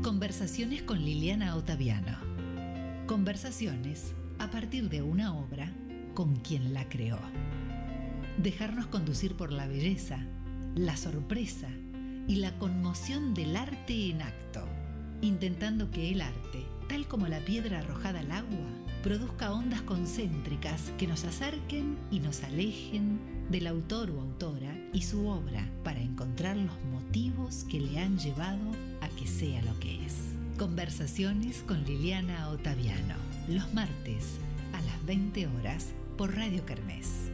Conversaciones con Liliana Ottaviano. Conversaciones a partir de una obra con quien la creó. Dejarnos conducir por la belleza, la sorpresa y la conmoción del arte en acto, intentando que el arte, tal como la piedra arrojada al agua, produzca ondas concéntricas que nos acerquen y nos alejen del autor o autora y su obra para encontrar los motivos que le han llevado a que sea lo que es. Conversaciones con Liliana Ottaviano, los martes a las 20 horas por Radio Kermés.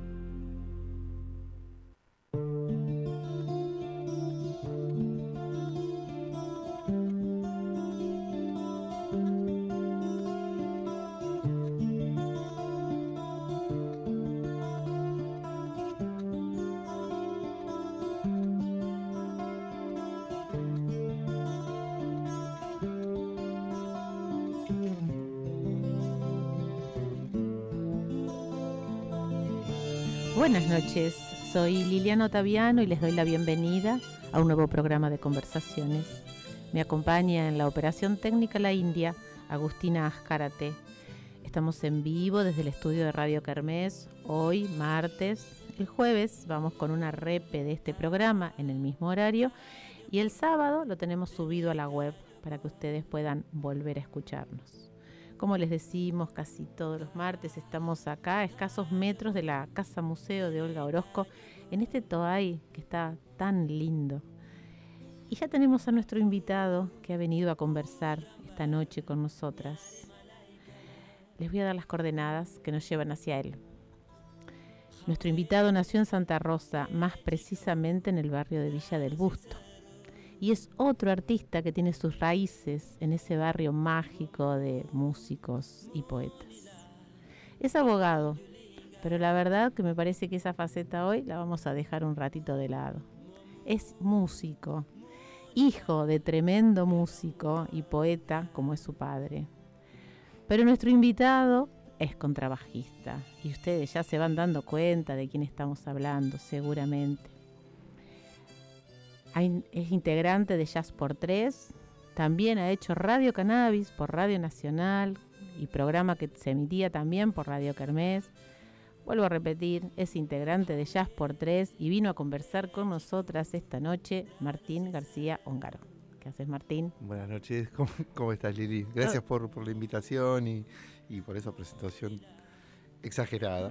Buenas noches, soy Liliana Ottaviano y les doy la bienvenida a un nuevo programa de conversaciones. Me acompaña en la operación técnica la India, Agustina Azcárate. Estamos en vivo desde el estudio de Radio Kermés, hoy martes. El jueves vamos con una repe de este programa en el mismo horario y el sábado lo tenemos subido a la web para que ustedes puedan volver a escucharnos. Como les decimos, casi todos los martes estamos acá a escasos metros de la Casa Museo de Olga Orozco, en este Toay que está tan lindo. Y ya tenemos a nuestro invitado que ha venido a conversar esta noche con nosotras. Les voy a dar las coordenadas que nos llevan hacia él. Nuestro invitado nació en Santa Rosa, más precisamente en el barrio de Villa del Busto. Y es otro artista que tiene sus raíces en ese barrio mágico de músicos y poetas. Es abogado, pero la verdad que me parece que esa faceta hoy la vamos a dejar un ratito de lado. Es músico, hijo de tremendo músico y poeta como es su padre. Pero nuestro invitado es contrabajista y ustedes ya se van dando cuenta de quién estamos hablando, seguramente. Es integrante de Jazz por Tres, también ha hecho Radio Cannabis por Radio Nacional y programa que se emitía también por Radio Kermés. Vuelvo a repetir, es integrante de Jazz por Tres y vino a conversar con nosotras esta noche Martín García Ongaro. ¿Qué haces, Martín? Buenas noches, ¿cómo estás, Lili? Gracias por la invitación y por esa presentación exagerada.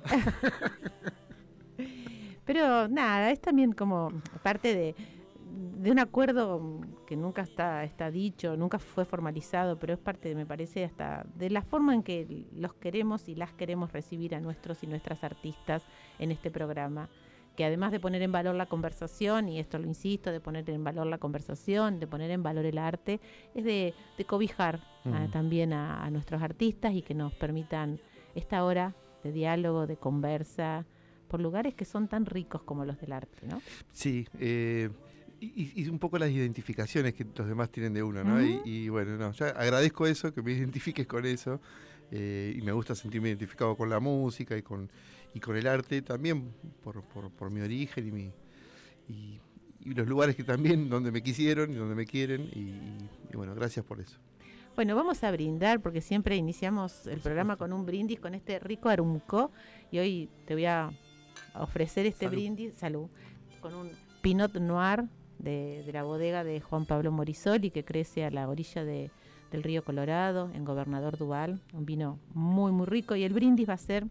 Pero nada, es también como parte de un acuerdo que nunca está dicho, nunca fue formalizado, pero es parte, me parece, hasta de la forma en que los queremos y las queremos recibir a nuestros y nuestras artistas en este programa, que además de poner en valor la conversación, y esto lo insisto, de poner en valor la conversación, de poner en valor el arte, es de cobijar también a nuestros artistas y que nos permitan esta hora de diálogo, de conversa, por lugares que son tan ricos como los del arte, ¿no? Sí, y un poco las identificaciones que los demás tienen de uno, ¿no? Uh-huh. Y bueno, no, yo agradezco eso, que me identifiques con eso, y me gusta sentirme identificado con la música y con el arte, también por mi origen y los lugares que también donde me quisieron y donde me quieren, y bueno, gracias por eso. Bueno, vamos a brindar porque siempre iniciamos el programa con un brindis, con este rico arumco, y hoy te voy a ofrecer este brindis, salud, con un Pinot Noir de la bodega de Juan Pablo Morisoli, que crece a la orilla del río Colorado, en Gobernador Duval, un vino muy muy rico, y el brindis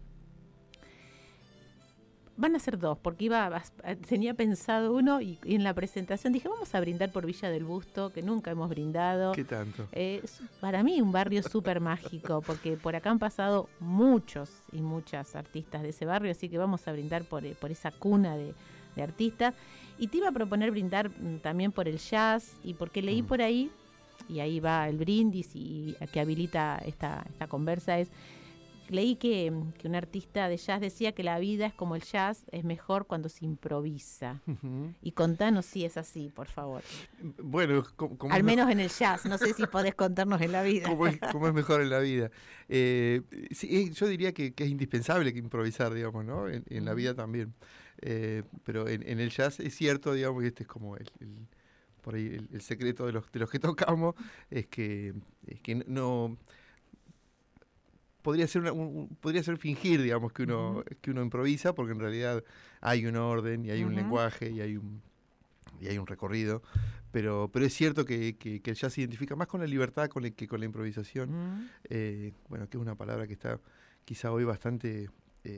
van a ser dos, porque tenía pensado uno y en la presentación dije, vamos a brindar por Villa del Busto, que nunca hemos brindado. ¿Qué tanto? Es para mí un barrio súper mágico, porque por acá han pasado muchos y muchas artistas de ese barrio, así que vamos a brindar por esa cuna de artistas. Y te iba a proponer brindar también por el jazz, y porque leí por ahí, y ahí va el brindis y que habilita esta conversa, leí que un artista de jazz decía que la vida es como el jazz, es mejor cuando se improvisa. Uh-huh. Y contanos si es así, por favor. Bueno, al menos en el jazz, no sé si podés contarnos en la vida. ¿Cómo es mejor en la vida? Sí, yo diría que es indispensable que improvisar, digamos, ¿no? En la vida también. Pero en el jazz es cierto, digamos, que este es como por ahí el secreto de los que tocamos, es que no podría ser fingir, digamos, que uno improvisa, porque en realidad hay un orden y hay un lenguaje y hay un recorrido, pero es cierto que el jazz se identifica más con la libertad que con la improvisación. Bueno, que es una palabra que está quizá hoy bastante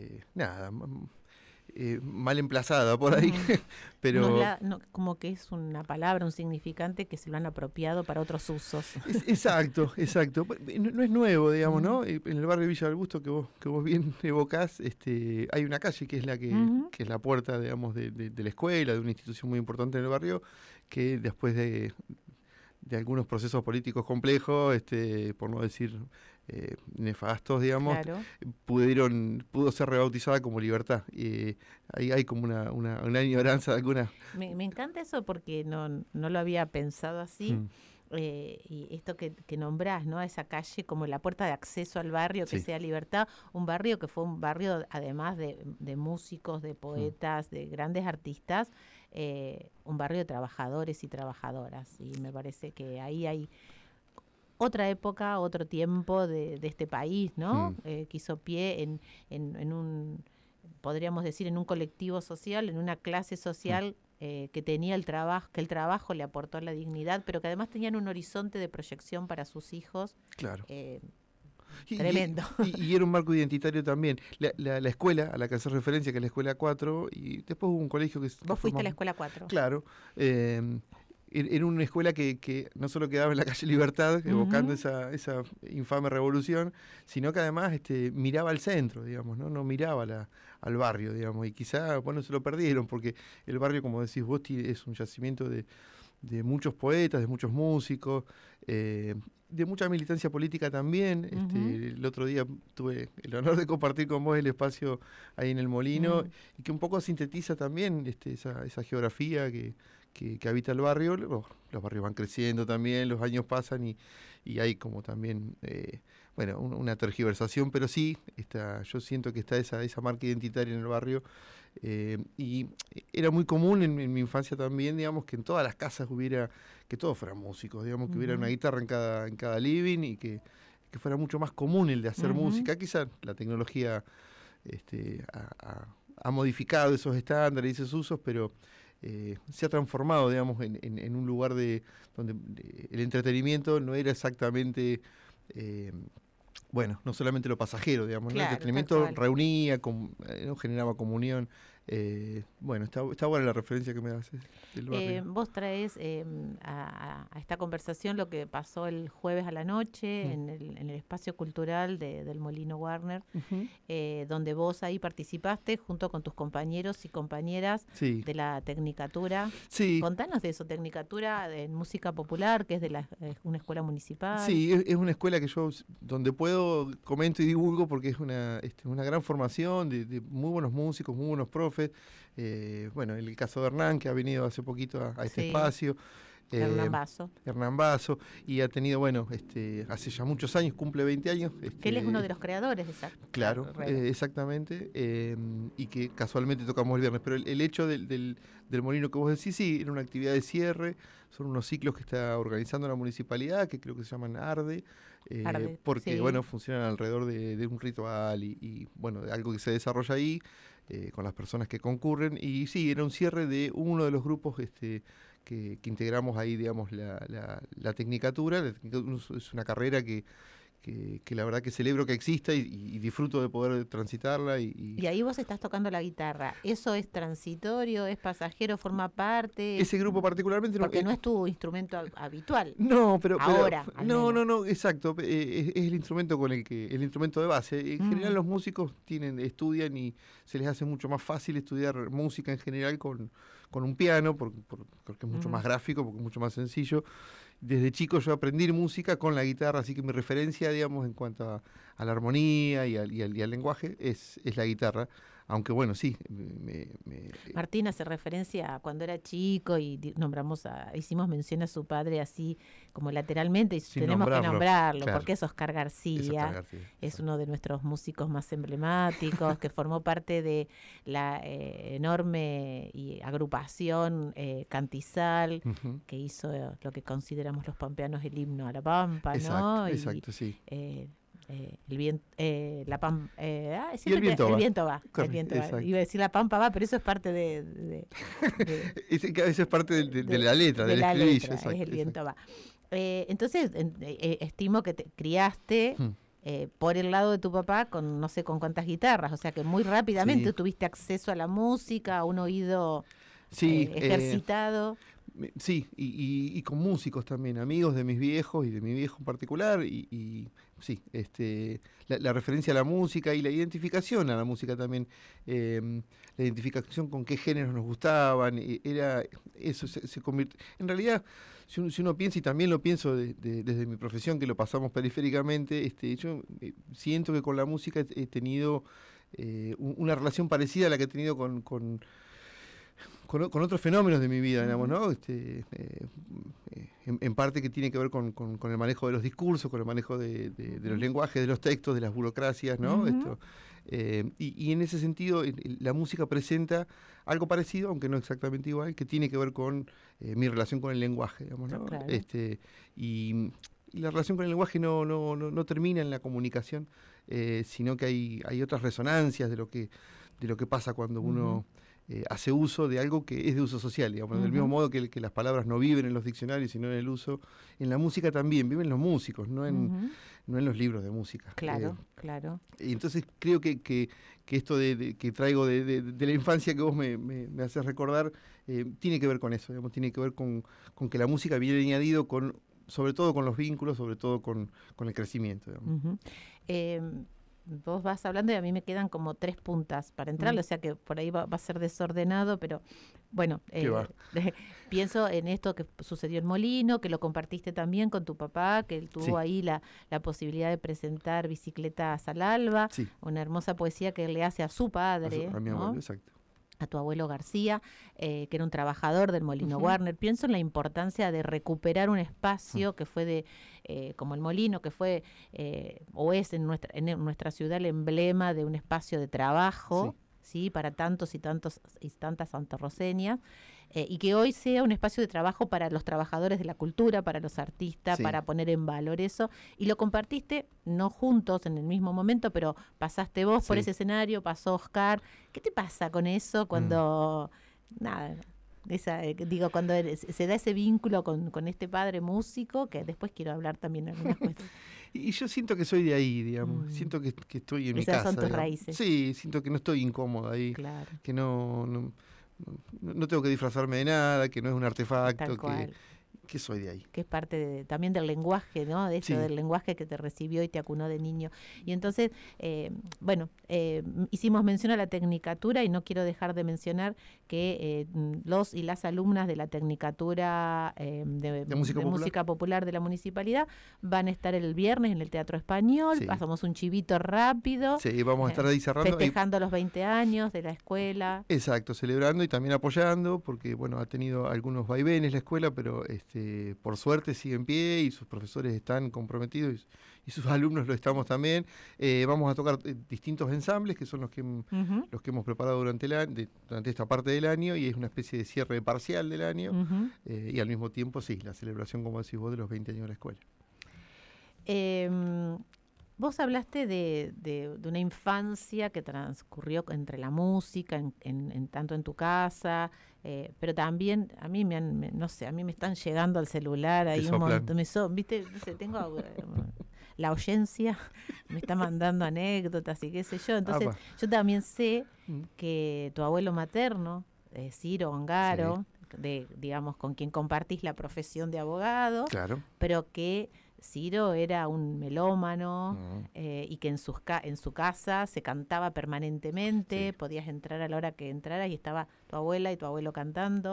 mal emplazada por ahí, pero como que es una palabra, un significante que se lo han apropiado para otros usos. Exacto. No es nuevo, digamos, ¿no? En el barrio de Villa del Busto, que vos bien evocás, hay una calle que es la que es la puerta, digamos, de la escuela, de una institución muy importante en el barrio, que después de algunos procesos políticos complejos, por no decir nefastos, digamos, claro, pudo ser rebautizada como Libertad. Ahí hay como una ignorancia de algunas. Me encanta eso porque no lo había pensado así. Y esto que nombrás, ¿no? Esa calle como la puerta de acceso al barrio, que sea Libertad, un barrio que fue un barrio, además de músicos, de poetas, de grandes artistas, un barrio de trabajadores y trabajadoras. Y me parece que ahí hay otra época, otro tiempo de este país, ¿no? Que hizo pie en un, podríamos decir, en un colectivo social, en una clase social que tenía el trabajo, que el trabajo le aportó la dignidad, pero que además tenían un horizonte de proyección para sus hijos. Claro. Tremendo. Y era un marco identitario también. La escuela a la que hace referencia, que es la Escuela 4, y después hubo un colegio que... ¿Vos fuiste a la Escuela 4? Claro. Era una escuela que no solo quedaba en la calle Libertad, evocando esa infame revolución, sino que además miraba al centro, digamos, no miraba al barrio, digamos, y quizá, bueno, se lo perdieron, porque el barrio, como decís vos, es un yacimiento de muchos poetas, de muchos músicos, de mucha militancia política también. El otro día tuve el honor de compartir con vos el espacio ahí en el Molino, y que un poco sintetiza también esa geografía que habita el barrio. Los barrios van creciendo también, los años pasan y hay como también una tergiversación, pero sí, yo siento que está esa marca identitaria en el barrio. Y era muy común en mi infancia también, digamos, que en todas las casas que todos fueran músicos, digamos, que hubiera una guitarra en cada living, y que fuera mucho más común el de hacer música. Quizás la tecnología ha modificado esos estándares y esos usos, pero se ha transformado, digamos, en un lugar donde el entretenimiento no era exactamente, no solamente lo pasajero, digamos, claro, ¿no? El entretenimiento reunía, generaba comunión. Está buena la referencia que me haces del barrio. Vos traes a esta conversación lo que pasó el jueves a la noche en el espacio cultural del Molino Warner, donde vos ahí participaste junto con tus compañeros y compañeras de la Tecnicatura. Sí. Contanos de eso, Tecnicatura en música popular, que es de una escuela municipal. Sí, es una escuela que yo, donde puedo, comento y divulgo, porque es una gran formación de muy buenos músicos, muy buenos profes. El caso de Hernán, que ha venido hace poquito a este espacio. Hernán Basso, y ha tenido, hace ya muchos años, cumple 20 años. Que él es uno de los creadores de esa. Claro, exactamente, y que casualmente tocamos el viernes. Pero el hecho del Molino que vos decís, sí, era una actividad de cierre, son unos ciclos que está organizando la municipalidad, que creo que se llaman Arde, porque, funcionan alrededor de un ritual y de algo que se desarrolla ahí, con las personas que concurren. Y sí, era un cierre de uno de los grupos que integramos ahí, digamos, la Tecnicatura. La Tecnicatura es una carrera que la verdad que celebro que exista y disfruto de poder transitarla. Y ahí vos estás tocando la guitarra. ¿Eso es transitorio, es pasajero, forma parte? Ese grupo particularmente... Porque no es tu instrumento habitual. No, pero... Ahora. No, exacto. Es el instrumento el instrumento de base. En general los músicos estudian y se les hace mucho más fácil estudiar música en general con un piano, porque es mucho más gráfico, porque es mucho más sencillo. Desde chico yo aprendí música con la guitarra, así que mi referencia, digamos, en cuanto a la armonía y al lenguaje es la guitarra. aunque bueno, sí. Martín hace referencia a cuando era chico y hicimos mención a su padre así como lateralmente y tenemos que nombrarlo, claro, porque es Oscar García, es uno de nuestros músicos más emblemáticos, que formó parte de la enorme agrupación Cantizal, que hizo lo que consideramos los pampeanos el himno a la Pampa, ¿no? Exacto, sí. El viento, la Pampa, y el viento va. Correcto, iba a decir la Pampa va, pero eso es parte de eso es parte de la letra, del estribillo. Es el viento va. Entonces, estimo que te criaste por el lado de tu papá con no sé con cuántas guitarras, o sea que muy rápidamente tuviste acceso a la música, a un oído ejercitado. Sí, y con músicos también, amigos de mis viejos y de mi viejo en particular, y sí, la referencia a la música y la identificación a la música también, la identificación con qué géneros nos gustaban, era eso, se convirtió. En realidad, si uno piensa, y también lo pienso desde mi profesión, que lo pasamos periféricamente, yo siento que con la música he tenido una relación parecida a la que he tenido con otros fenómenos de mi vida, digamos, ¿no? En parte que tiene que ver con el manejo de los discursos, con el manejo de los lenguajes, de los textos, de las burocracias, ¿no? Y en ese sentido, la música presenta algo parecido, aunque no exactamente igual, que tiene que ver con mi relación con el lenguaje, digamos, ¿no? Claro. Y la relación con el lenguaje no termina en la comunicación, sino que hay otras resonancias de lo que pasa cuando uno hace uso de algo que es de uso social, digamos, del mismo modo que las palabras no viven en los diccionarios, sino en el uso. En la música también viven los músicos, no en los libros de música. Claro, claro. Y entonces creo que esto que traigo de la infancia que vos me haces recordar, tiene que ver con eso, digamos, tiene que ver con que la música viene añadido sobre todo con los vínculos, sobre todo con el crecimiento, digamos. Vos vas hablando y a mí me quedan como 3 puntas para entrar, o sea que por ahí va a ser desordenado, pero bueno, pienso en esto que sucedió en Molino, que lo compartiste también con tu papá, que él tuvo ahí la posibilidad de presentar Bicicletas al Alba, una hermosa poesía que él le hace a su padre, a mi abuelo, exacto. A tu abuelo García, que era un trabajador del Molino Warner. Pienso en la importancia de recuperar un espacio que fue como el Molino, que fue o es en nuestra ciudad el emblema de un espacio de trabajo, ¿sí? Para tantos y tantas santarroceñas, y que hoy sea un espacio de trabajo para los trabajadores de la cultura, para los artistas, para poner en valor eso. Y lo compartiste, no juntos en el mismo momento, pero pasaste vos por ese escenario, pasó Oscar. ¿Qué te pasa con eso cuando, cuando se da ese vínculo con este padre músico, que después quiero hablar también de algunas cuestiones? Y yo siento que soy de ahí, digamos. Siento que estoy en mi casa. Esas son tus digamos. Raíces. Sí, siento que no estoy incómodo ahí. Claro. Que no tengo que disfrazarme de nada, que no es un artefacto, que soy de ahí. Que es parte también del lenguaje, ¿no? De eso, del lenguaje que te recibió y te acunó de niño. Y entonces, hicimos mención a la Tecnicatura y no quiero dejar de mencionar que los y las alumnas de la Tecnicatura de música popular de la Municipalidad van a estar el viernes en el Teatro Español. Pasamos un chivito rápido. Sí, vamos a estar ahí cerrando. Festejando los 20 años de la escuela. Exacto, celebrando y también apoyando, porque ha tenido algunos vaivenes la escuela, pero por suerte sigue en pie y sus profesores están comprometidos y sus alumnos lo estamos también. Vamos a tocar distintos ensambles que son los que hemos preparado durante esta parte del año, y es una especie de cierre parcial del año, y al mismo tiempo la celebración, como decís vos, de los 20 años de la escuela. Vos hablaste de una infancia que transcurrió entre la música, tanto en tu casa, pero también a mí a mí me están llegando al celular ahí un montón, ¿viste? No sé, tengo la oyencia, me está mandando anécdotas y qué sé yo. Entonces, yo también sé que tu abuelo materno, Ciro Ongaro, digamos, con quien compartís la profesión de abogado, pero que Ciro era un melómano y que en su casa se cantaba permanentemente, podías entrar a la hora que entraras y estaba tu abuela y tu abuelo cantando.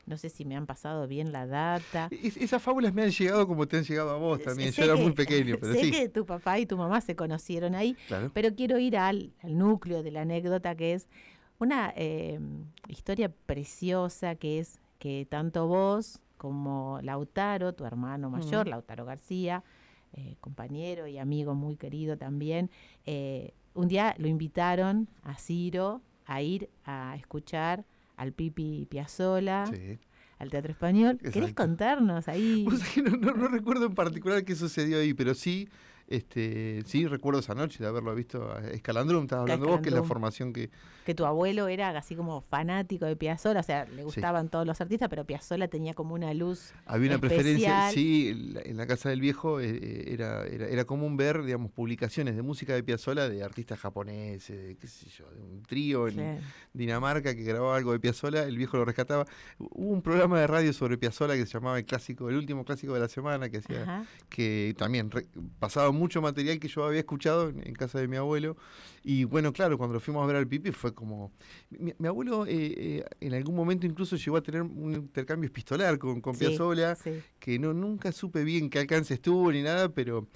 no sé si me han pasado bien la data. Esas fábulas me han llegado como te han llegado a vos también. Yo era muy pequeño, pero sé sí. que tu papá y tu mamá se conocieron ahí, Claro. pero quiero ir al núcleo de la anécdota, que es una historia preciosa, que es que tanto vos como Lautaro, tu hermano mayor, Lautaro García, compañero y amigo muy querido también, un día lo invitaron a Ciro a ir a escuchar al Pipi Piazzolla, Sí. al Teatro Español. Exacto. ¿Querés contarnos ahí? O sea, que no recuerdo en particular qué sucedió ahí, pero sí, sí recuerdo esa noche de haberlo visto a Escalandrum, estabas hablando vos, que es la formación que... Que tu abuelo era así como fanático de Piazzolla, o sea, le gustaban todos los artistas, pero Piazzolla tenía como una luz Había una especial. preferencia, sí, en la casa del viejo era común ver, digamos, publicaciones de música de Piazzolla de artistas japoneses, qué sé yo, de un trío en Dinamarca que grababa algo de Piazzolla, el viejo lo rescataba. Hubo un programa de radio sobre Piazzolla que se llamaba el último clásico de la semana, que hacía, que también pasaba mucho material que yo había escuchado en casa de mi abuelo. Y bueno, claro, cuando lo fuimos a ver al Pipi fue como... Mi abuelo en algún momento incluso llegó a tener un intercambio epistolar con Piazzolla, que nunca supe bien qué alcance estuvo ni nada, pero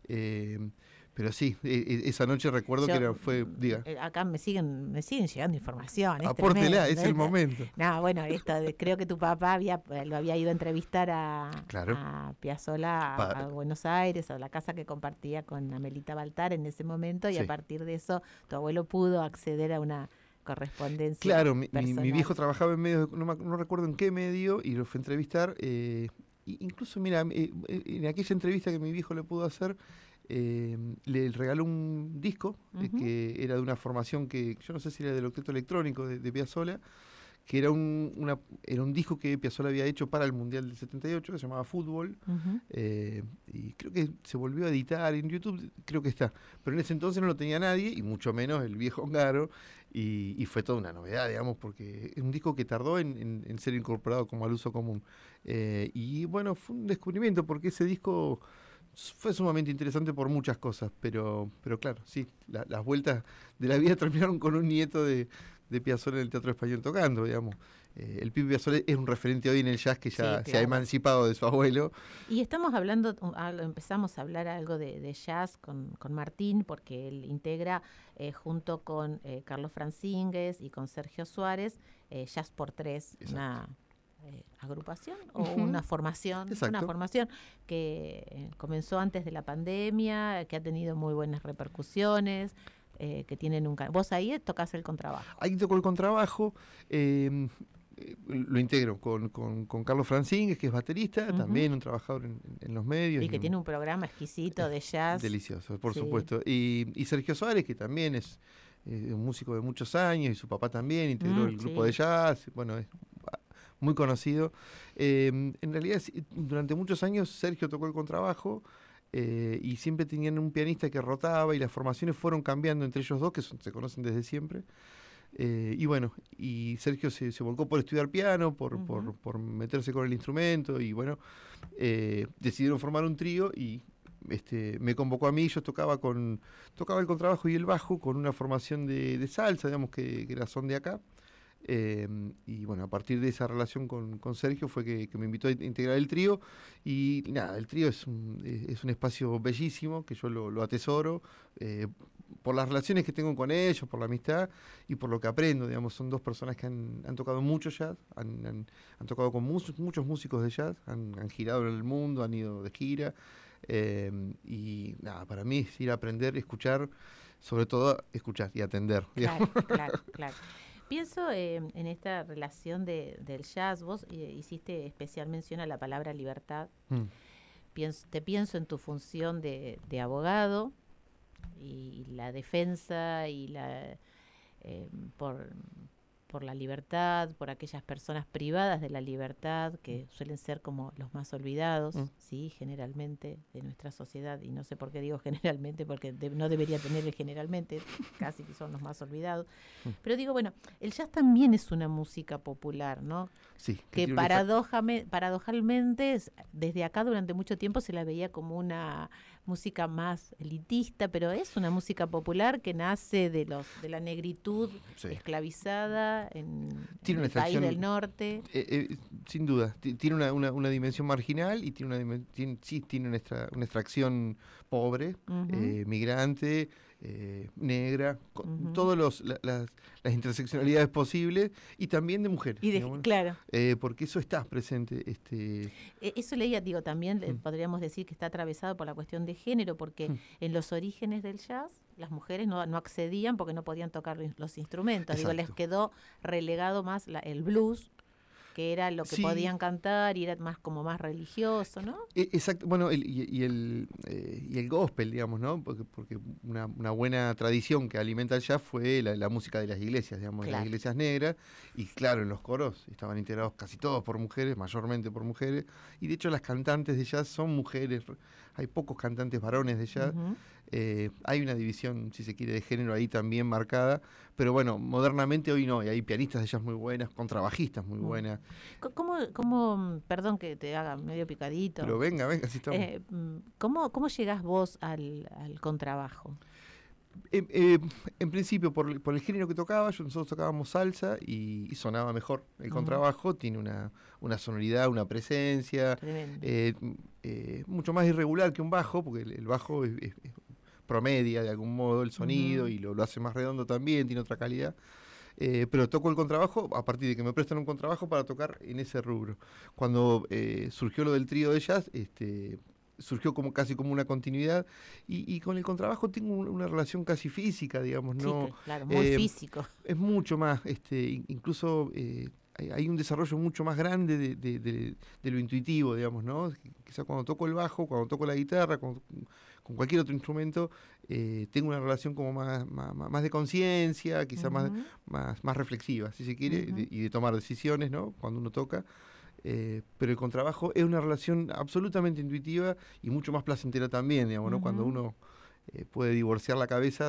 sí, esa noche recuerdo que fue... Diga. Acá me siguen llegando información. Apórtela, es el momento. No, bueno, creo que tu papá lo había ido a entrevistar a Piazzolla a Buenos Aires, a la casa que compartía con Amelita Baltar en ese momento, y a partir de eso tu abuelo pudo acceder a una correspondencia. Claro, mi viejo trabajaba en medios, no recuerdo en qué medio, y lo fue a entrevistar. Incluso, mira, en aquella entrevista que mi viejo le pudo hacer, le regaló un disco que era de una formación que yo no sé si era del Octeto Electrónico de Piazzolla, que era un disco que Piazzolla había hecho para el Mundial del 78, que se llamaba Fútbol, y creo que se volvió a editar en YouTube, creo que está, pero en ese entonces no lo tenía nadie, y mucho menos el viejo Ongaro, y fue toda una novedad, digamos, porque es un disco que tardó en ser incorporado como al uso común. Y bueno, fue un descubrimiento, porque ese disco fue sumamente interesante por muchas cosas, pero claro, sí, las vueltas de la vida terminaron con un nieto de Piazzolla en el Teatro Español tocando, digamos. El Pipi Piazzolla es un referente hoy en el jazz que ya se ha emancipado de su abuelo. Y estamos empezamos a hablar algo de jazz con Martín, porque él integra junto con Carlos Fransínguez y con Sergio Suárez, Jazz por Tres, una agrupación o una formación. Una formación que comenzó antes de la pandemia, que ha tenido muy buenas repercusiones, que tienen vos ahí tocás el contrabajo. Ahí toco el contrabajo, lo integro con Carlos Fransínguez, que es baterista, también un trabajador en los medios. Y que tiene un programa exquisito de jazz. Delicioso, por supuesto. Y Sergio Suárez, que también es un músico de muchos años, y su papá también integró el grupo de jazz, bueno, es muy conocido. En realidad, durante muchos años Sergio tocó el contrabajo, y siempre tenían un pianista que rotaba, y las formaciones fueron cambiando entre ellos dos, que se conocen desde siempre. Y bueno, y Sergio se volcó por estudiar piano, por meterse con el instrumento, y bueno, decidieron formar un trío, y me convocó a mí. Yo tocaba el contrabajo y el bajo con una formación de salsa, digamos, que era son de acá. Y bueno, a partir de esa relación con Sergio fue que me invitó a integrar el trío, y nada, el trío es un espacio bellísimo que yo lo atesoro, por las relaciones que tengo con ellos, por la amistad y por lo que aprendo, digamos. Son dos personas que han tocado mucho jazz, han tocado con muchos músicos de jazz, han girado en el mundo, han ido de gira, y nada, para mí es ir a aprender, escuchar, sobre todo escuchar y atender. Claro. Pienso en esta relación del jazz. Vos hiciste especial mención a la palabra libertad. Te pienso en tu función de abogado y la defensa y por la libertad, por aquellas personas privadas de la libertad, que suelen ser como los más olvidados, sí, generalmente, de nuestra sociedad. Y no sé por qué digo generalmente, porque no debería tener el generalmente, casi que son los más olvidados. Pero digo, bueno, el jazz también es una música popular, ¿no? Sí. Que paradojalmente, desde acá durante mucho tiempo se la veía como una música más elitista, pero es una música popular que nace de la negritud esclavizada música en Tiene una el país extracción, del norte. sin duda, tiene una dimensión marginal y tiene una extracción pobre, migrante, negra, con todas las interseccionalidades posibles y también de mujeres. Claro. Porque eso está presente. Eso leía, digo, también podríamos decir que está atravesado por la cuestión de género, porque en los orígenes del jazz las mujeres no accedían porque no podían tocar los instrumentos. Digo, les quedó relegado más el blues, que era lo que podían cantar y era más como más religioso, ¿no? Exacto, bueno, y el gospel, digamos, ¿no? Porque una buena tradición que alimenta el jazz fue la música de las iglesias, digamos, de las iglesias negras, y claro, en los coros estaban integrados casi todos por mujeres, mayormente por mujeres, y de hecho las cantantes de jazz son mujeres, hay pocos cantantes varones de jazz. Hay una división, si se quiere, de género ahí también marcada, pero bueno, modernamente hoy no, y hay pianistas de jazz muy buenas, contrabajistas muy buenas. ¿Cómo, perdón que te haga medio picadito? Pero venga, así estamos. ¿Cómo llegás vos al contrabajo? En principio, por el género que tocaba, nosotros tocábamos salsa y sonaba mejor. El contrabajo tiene una sonoridad, una presencia mucho más irregular que un bajo, porque el bajo promedia de algún modo el sonido y lo hace más redondo también, tiene otra calidad. Pero toco el contrabajo a partir de que me prestan un contrabajo para tocar en ese rubro. Cuando surgió lo del trío de jazz, surgió casi como una continuidad y con el contrabajo tengo una relación casi física, digamos, ¿no? Sí, claro, muy físico. Es mucho más, incluso hay un desarrollo mucho más grande de lo intuitivo, digamos, ¿no? Quizá cuando toco el bajo, cuando toco la guitarra, con cualquier otro instrumento, tengo una relación como más de conciencia, quizá más reflexiva, si se quiere, y de tomar decisiones, ¿no? Cuando uno toca. Pero el contrabajo es una relación absolutamente intuitiva y mucho más placentera también, digamos, ¿no? Cuando uno puede divorciar la cabeza,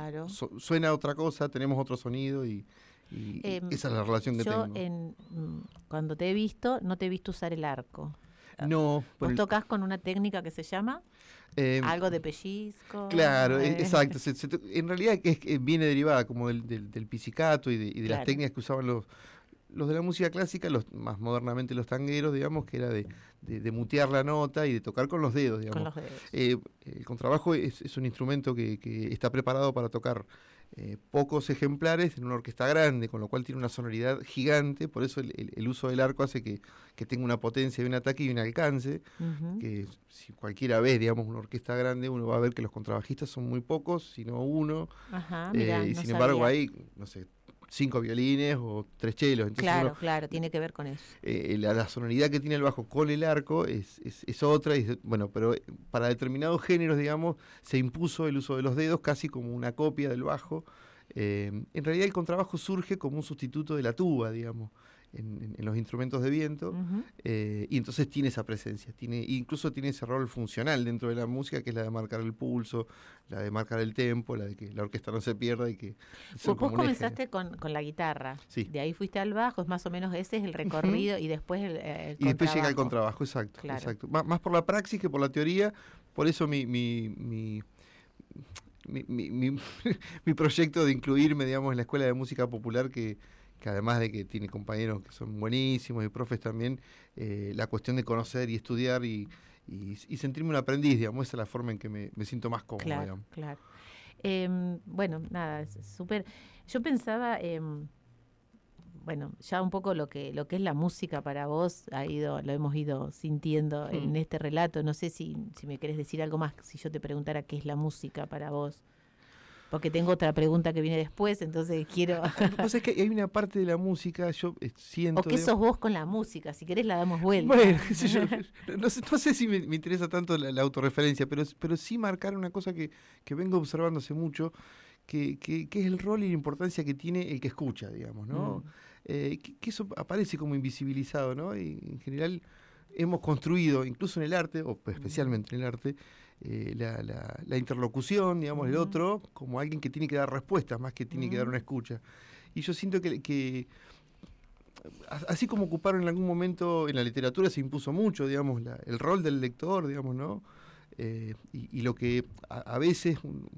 suena otra cosa, tenemos otro sonido y esa es la relación que tengo. Cuando te he visto, no te he visto usar el arco. No. ¿Vos tocas con una técnica que se llama? Algo de pellizco. Claro, exacto. En realidad viene derivada como del pizzicato y de las técnicas que usaban los de la música clásica, más modernamente los tangueros, digamos, que era de mutear la nota y de tocar con los dedos, digamos. Con los dedos. El contrabajo es un instrumento que está preparado para tocar pocos ejemplares en una orquesta grande, con lo cual tiene una sonoridad gigante, por eso el uso del arco hace que tenga una potencia y un ataque y un alcance, que si cualquiera ve, digamos, una orquesta grande, uno va a ver que los contrabajistas son muy pocos, sino uno, mirá, y no sin embargo sabía. hay, no sé, 5 violines o 3 chelos. Entonces claro, tiene que ver con eso. La sonoridad que tiene el bajo con el arco es otra, bueno, pero para determinados géneros, digamos, se impuso el uso de los dedos casi como una copia del bajo. En realidad el contrabajo surge como un sustituto de la tuba, digamos, en los instrumentos de viento, y entonces tiene esa presencia, incluso tiene ese rol funcional dentro de la música, que es la de marcar el pulso, la de marcar el tempo, la de que la orquesta no se pierda y que... Vos comenzaste con la guitarra, sí. De ahí fuiste al bajo, es más o menos ese es el recorrido, y después el contrabajo. Y después llega el contrabajo, exacto. Claro. Exacto. Más por la praxis que por la teoría, por eso mi proyecto de incluirme, digamos, en la Escuela de Música Popular, que además de que tiene compañeros que son buenísimos y profes también, la cuestión de conocer y estudiar y sentirme un aprendiz, digamos, esa es la forma en que me siento más cómodo, digamos. Claro. Bueno, nada, es súper. Yo pensaba, bueno, ya un poco lo que es la música para vos, lo hemos ido sintiendo en este relato. No sé si me querés decir algo más, si yo te preguntara qué es la música para vos. Porque tengo otra pregunta que viene después, entonces quiero... Lo que pasa es que hay una parte de la música, yo siento... ¿O qué sos vos con la música? Si querés la damos vuelta. Bueno, qué sé yo, no sé si me interesa tanto la autorreferencia, pero sí marcar una cosa que vengo observando hace mucho, que es el rol y la importancia que tiene el que escucha, digamos, ¿no? Que eso aparece como invisibilizado, ¿no? Y en general hemos construido, incluso en el arte, o especialmente en el arte, la interlocución, digamos, el otro, como alguien que tiene que dar respuestas, más que tiene que dar una escucha. Y yo siento que así como ocuparon en algún momento, en la literatura se impuso mucho, digamos, el rol del lector, digamos, ¿no? Y lo que a veces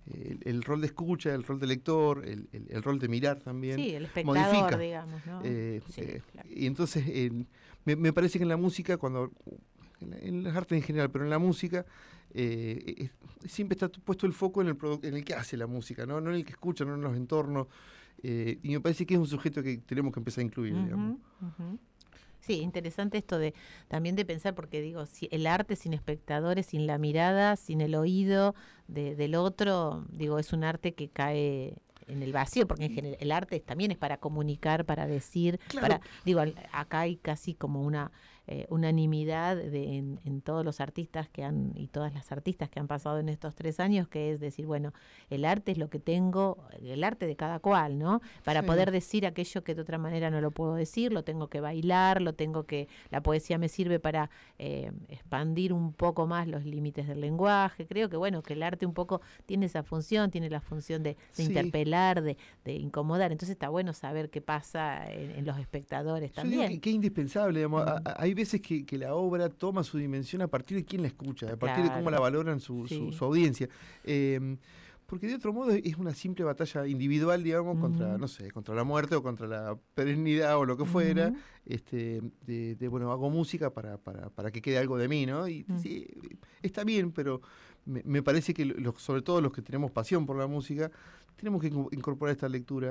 el rol de escucha, el rol de lector, el rol de mirar también. Sí, el espectador, modifica. digamos, ¿no? Sí, claro. Y entonces me parece que en la música, en las artes en general, pero en la música, siempre está puesto el foco en el que hace la música, ¿no? No en el que escucha, no en los entornos. Y me parece que es un sujeto que tenemos que empezar a incluir, digamos. Sí, interesante esto también de pensar, porque digo, si el arte sin espectadores, sin la mirada, sin el oído del otro, digo, es un arte que cae en el vacío, porque en general el arte también es para comunicar, para decir, claro. Acá hay casi como una unanimidad en todos los artistas y todas las artistas que han pasado en estos 3 años, que es decir, bueno, el arte es lo que tengo, el arte de cada cual, ¿no? Para poder decir aquello que de otra manera no lo puedo decir, lo tengo que bailar, la poesía me sirve para expandir un poco más los límites del lenguaje. Creo que bueno, que el arte un poco tiene esa función, tiene la función de interpelar, de incomodar. Entonces está bueno saber qué pasa en los espectadores también. Yo digo que es indispensable, digamos. Hay veces que la obra toma su dimensión a partir de quién la escucha, a partir de cómo la valoran su audiencia. Porque de otro modo es una simple batalla individual, digamos, contra la muerte o contra la perennidad o lo que fuera. Bueno, hago música para que quede algo de mí, ¿no? Y sí, está bien, pero me parece que sobre todo los que tenemos pasión por la música, tenemos que incorporar esta lectura.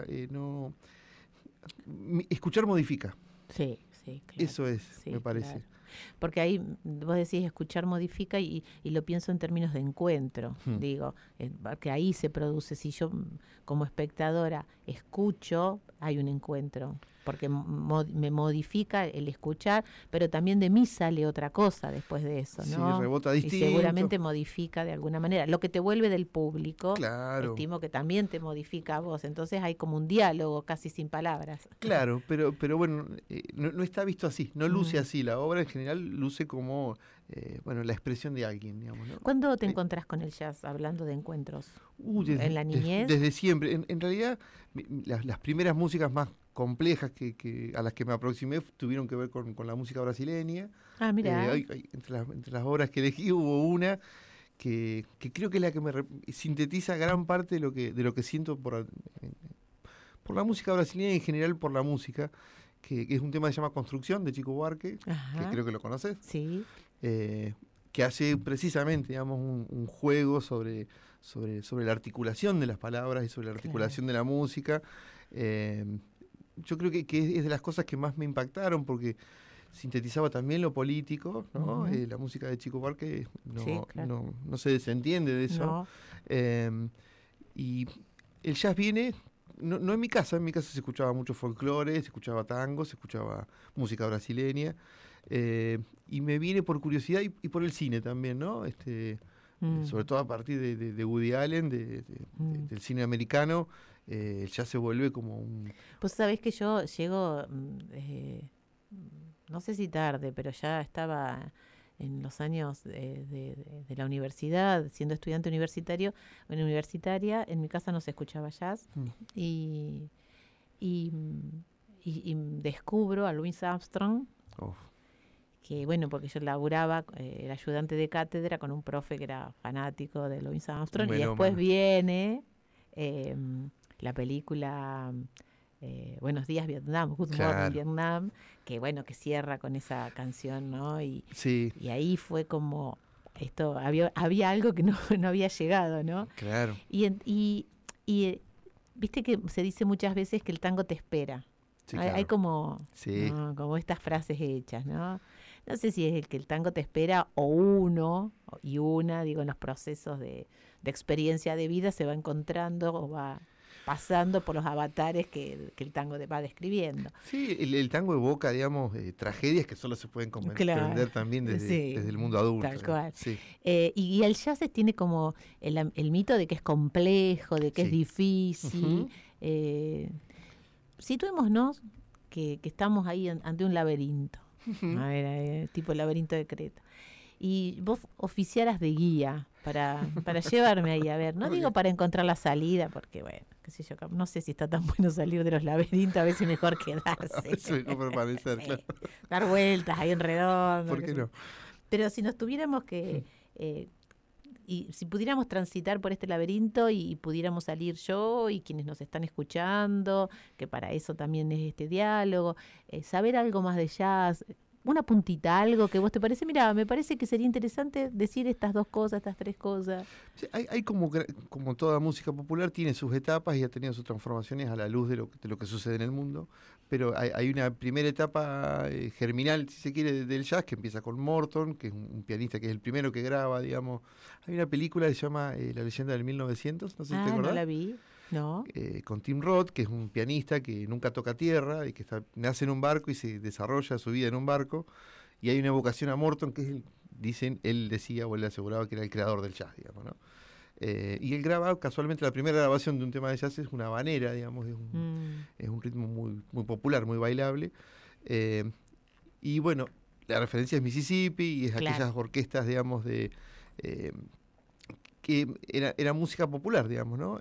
Escuchar modifica. Sí. Sí, claro. Eso es, me parece. Claro. Porque ahí vos decís escuchar modifica y lo pienso en términos de encuentro, digo, que ahí se produce, si yo como espectadora escucho, hay un encuentro, porque me modifica el escuchar, pero también de mí sale otra cosa después de eso, ¿no? Sí, rebota distinto. Y seguramente modifica de alguna manera. Lo que te vuelve del público, claro, estimo que también te modifica a vos. Entonces hay como un diálogo casi sin palabras. Claro, pero bueno, no está visto así, no luce así. La obra en general luce como la expresión de alguien, digamos, ¿no? ¿Cuándo te encontrás con el jazz, hablando de encuentros? ¿En la niñez? Desde siempre. En realidad, las primeras músicas más complejas a las que me aproximé tuvieron que ver con la música brasileña. Ah, mira. Entre las obras que elegí hubo una que creo que es la que me sintetiza gran parte de lo que siento por la música brasileña y en general por la música, que es un tema que se llama Construcción, de Chico Buarque, que creo que lo conoces. Sí. Que hace precisamente, digamos, un juego sobre la articulación de las palabras y sobre la articulación de la música. Yo creo que es de las cosas que más me impactaron, porque sintetizaba también lo político, ¿no? La música de Chico Buarque no se desentiende de eso. No. Y el jazz viene, no en mi casa se escuchaba mucho folclore, se escuchaba tango, se escuchaba música brasileña, y me viene por curiosidad y por el cine también, ¿no? Sobre todo a partir de Woody Allen, del cine americano. Ya se vuelve como un... Pues sabés que yo llego, no sé si tarde, pero ya estaba en los años de la universidad, siendo estudiante universitaria, en mi casa no se escuchaba jazz, y descubro a Louis Armstrong, que bueno, porque yo laburaba, era ayudante de cátedra con un profe que era fanático de Louis Armstrong, y después viene la película Buenos Días Vietnam, Good Morning Vietnam, que bueno, que cierra con esa canción, ¿no? Y ahí fue como esto, había algo que no había llegado, ¿no? Claro. Y viste que se dice muchas veces que el tango te espera. Sí, hay como, ¿no? Como estas frases hechas, ¿no? No sé si es que el tango te espera o uno y una, digo, en los procesos de experiencia de vida se va encontrando o va pasando por los avatares que el tango te va describiendo. Sí, el tango evoca, digamos, tragedias que solo se pueden comprender también desde el mundo adulto. Tal cual. Sí. Y el jazz tiene como el mito de que es complejo, de que es difícil. Situémonos que estamos ahí ante un laberinto. A ver, tipo el laberinto de Creta. Y vos oficiaras de guía para llevarme ahí, a ver, no digo para encontrar la salida, porque bueno, qué sé yo, no sé si está tan bueno salir de los laberintos, a veces mejor quedarse. A veces mejor permanecer, claro. Dar vueltas ahí en redondo. ¿Por qué no? Pero si nos tuviéramos que y si pudiéramos transitar por este laberinto y pudiéramos salir yo y quienes nos están escuchando, que para eso también es este diálogo, saber algo más de jazz, una puntita, algo que vos te parece, mira, me parece que sería interesante decir estas 2 cosas, estas 3 cosas. Sí, hay como toda música popular, tiene sus etapas y ha tenido sus transformaciones a la luz de lo que sucede en el mundo, pero hay una primera etapa germinal, si se quiere, del jazz, que empieza con Morton, que es un pianista que es el primero que graba, digamos. Hay una película que se llama La leyenda del 1900, no sé si te acordás. No la vi, no. Con Tim Roth, que es un pianista que nunca toca tierra y que nace en un barco y se desarrolla su vida en un barco. Y hay una evocación a Morton, que es, él decía o él aseguraba que era el creador del jazz, digamos, ¿no? Y él graba, casualmente, la primera grabación de un tema de jazz es una habanera, digamos, es un ritmo muy, muy popular, muy bailable. Y bueno, la referencia es Mississippi y es aquellas orquestas, digamos, que era música popular, digamos, ¿no?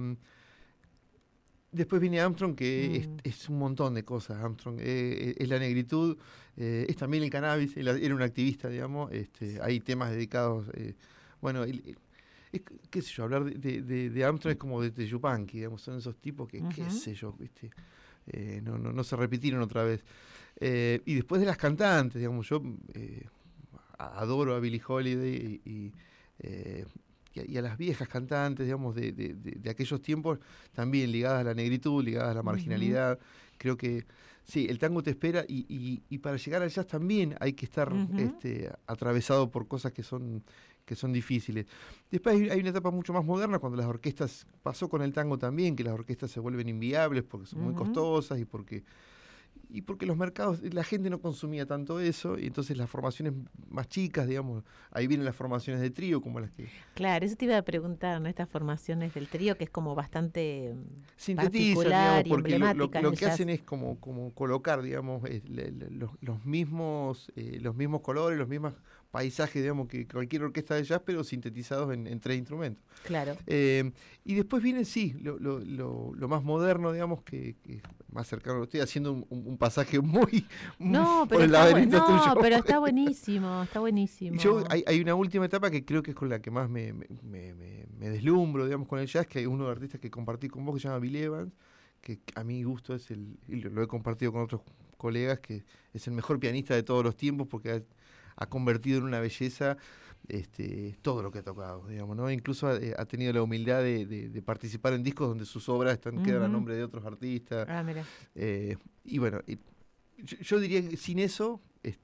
Después viene Armstrong, que es un montón de cosas. Armstrong es la negritud, es también el cannabis, él era un activista, digamos. Hay temas dedicados, bueno, qué sé yo, hablar de Armstrong es como de Yupanqui, digamos, son esos tipos que, qué sé yo, ¿viste? No se repitieron otra vez. Y después de las cantantes, digamos, yo adoro a Billie Holiday y a las viejas cantantes, digamos, de aquellos tiempos, también ligadas a la negritud, ligadas a la marginalidad. Creo que sí, el tango te espera y para llegar al jazz también hay que estar atravesado por cosas que son difíciles. Después hay una etapa mucho más moderna cuando las orquestas, pasó con el tango también, que las orquestas se vuelven inviables porque son muy costosas y porque los mercados, la gente no consumía tanto eso, y entonces las formaciones más chicas, digamos, ahí vienen las formaciones de trío, como las que... Claro, eso te iba a preguntar, ¿no? Estas formaciones del trío, que es como bastante particular, digamos, y porque emblemática. Lo que hacen es como colocar, digamos, los mismos colores, los mismos paisajes, digamos, que cualquier orquesta de jazz, pero sintetizados en 3 instrumentos. Claro. Y después viene, sí, lo más moderno, digamos, que más cercano. Estoy haciendo un pasaje muy por el laberinto tuyo. No, pero está buenísimo, está buenísimo. Hay una última etapa que creo que es con la que más me deslumbro, digamos, con el jazz, que hay uno de los artistas que compartí con vos que se llama Bill Evans, que a mi gusto y lo he compartido con otros colegas, que es el mejor pianista de todos los tiempos porque ha convertido en una belleza todo lo que ha tocado, digamos, ¿no? Incluso ha tenido la humildad de participar en discos donde sus obras quedan a nombre de otros artistas. Mira. Y bueno, yo diría que sin eso,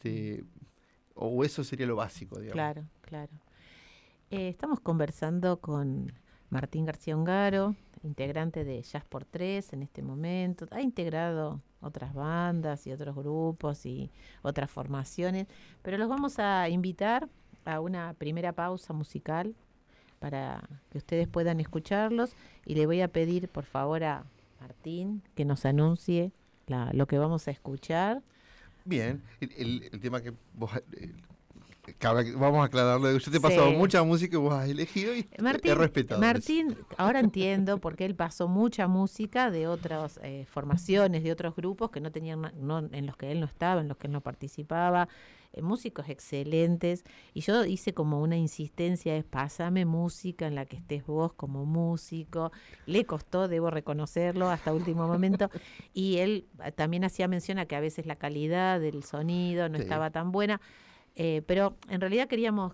o eso sería lo básico, digamos. Claro. Estamos conversando con Martín García Ongaro, integrante de Jazz por 3 en este momento. Ha integrado otras bandas y otros grupos y otras formaciones, pero los vamos a invitar a una primera pausa musical para que ustedes puedan escucharlos, y le voy a pedir por favor a Martín que nos anuncie lo que vamos a escuchar. Bien, el tema que vos... vamos a aclararlo. Yo te he pasado mucha música que vos has elegido y he respetado. Martín, ahora entiendo porque él pasó mucha música de otras formaciones, de otros grupos que no tenían, en los que él no estaba, en los que él no participaba, músicos excelentes. Y yo hice como una insistencia, pásame música en la que estés vos como músico. Le costó, debo reconocerlo, hasta último momento. Y él también hacía mención a que a veces la calidad del sonido no estaba tan buena. Pero en realidad queríamos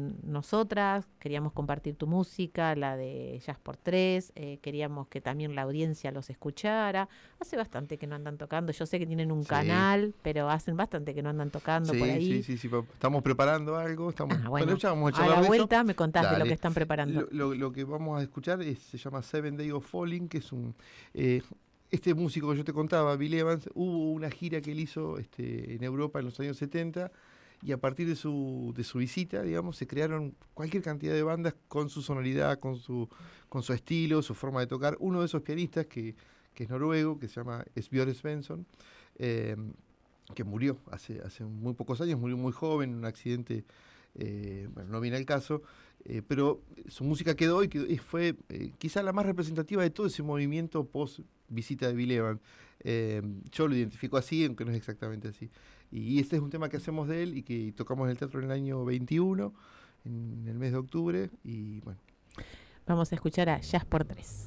compartir tu música, la de Jazz por 3, queríamos que también la audiencia los escuchara. Hace bastante que no andan tocando, yo sé que tienen un canal, pero hacen bastante que no andan tocando por ahí. Sí, estamos preparando algo, bueno, ya vamos a charlar a la de vuelta eso. Me contás de lo que están preparando. Lo que vamos a escuchar se llama Seven Days of Falling, que es este músico que yo te contaba, Bill Evans. Hubo una gira que él hizo en Europa en los años 70, y a partir de su visita, digamos, se crearon cualquier cantidad de bandas con su sonoridad, con su estilo, su forma de tocar. Uno de esos pianistas que es noruego, que se llama Björn Svensson, que murió hace muy pocos años, murió muy joven en un accidente, no viene al caso, pero su música quedó y fue quizá la más representativa de todo ese movimiento post visita de Bill Evans. Yo lo identifico así, aunque no es exactamente así. Y este es un tema que hacemos de él y que tocamos en el teatro en el año 21. en el mes de octubre. Y bueno. Vamos a escuchar a Jazz por Tres.